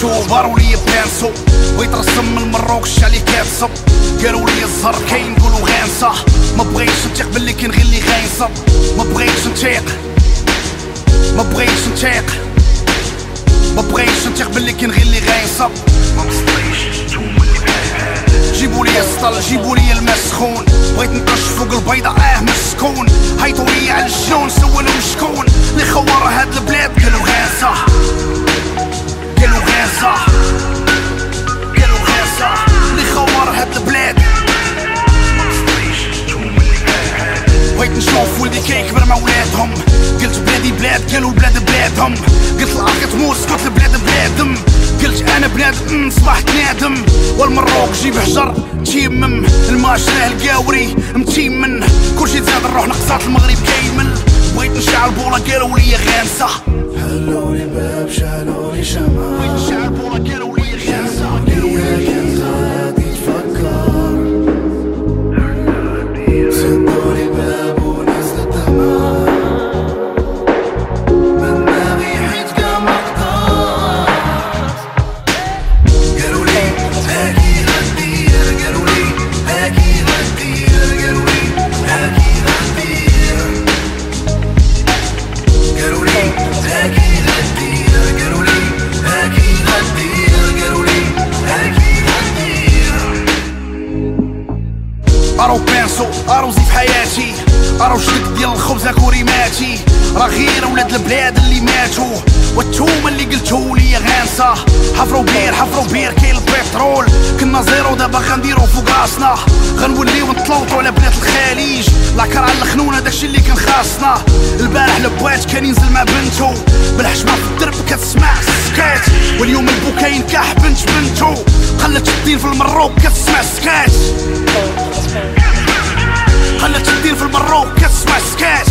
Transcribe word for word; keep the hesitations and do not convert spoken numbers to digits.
بانشو بارو لي بانسو بغيت نرسم من المروك الشعلي كاتصب قالوا لي الزهر كاين نقولو غانصة ما بغيتش نتيق باللي كاين غير اللي غاينصب ما بغيتش نتيق ما بغيتش نتيق ما بغيتش نتيق باللي كاين غير اللي غاينصب ما مصطيش نتوما اللي بحال جيبوا لي السطل جيبوا لي الماء سخون بغيت نطش فوق البيضة اه مسكون هيطوا لي على الجون سولهم شكون اللي خوار هاد البلاد قالوا غانصة قالوا غانصة قالوا غانصة اللي خوار هاد البلاد بغيت نشوف ولدي كيكبر مع ولادهم قلت بلادي بلاد قالوا البلاد بلادهم قلت الارض كتموس قلت البلاد بلادم قلت انا بنادم صبحت نادم والمروك جيب حجر تيمم الماشرة القاوري متيمن كلشي تزاد نروح نقصات المغرب كيمن بغيت نشعل بولا قالوا لي غانصة حلوا لي باب شعلوا لي شمعة بغيت نشعل بولا قالوا لي غانصة قالوا لي كنت غادي تفكر سدوا لي باب ونزل الدمعة من دماغي حيت كاع ما قدرت قالوا لي هاكي غدير قالوا لي هاكي غدير قالوا لي هاكي غدير قالوا لي هاكي غدير قالوا لي هاكي غدير قالوا لي هاكي غدير ارو بانسو ارو زي في حياتي ارو جدك ديال الخبز كوريماتي راه غير ولاد البلاد اللي ماتوا والتوما اللي قلتو لي غانصة حفروا بير حفروا بير كاين البترول كنا زيرو دابا غنديرو فوق راسنا غنوليو نتلوطو على بنات الخليج لاكر على الخنونه داكشي اللي كان خاصنا البارح لبوات كان ينزل مع بنتو بالحشمه في الدرب كتسمع السكات واليوم البوكاين كاح بنت بنتو قلت الدين في المروك كتسمع السكات قلت الدين في المروك كتسمع السكات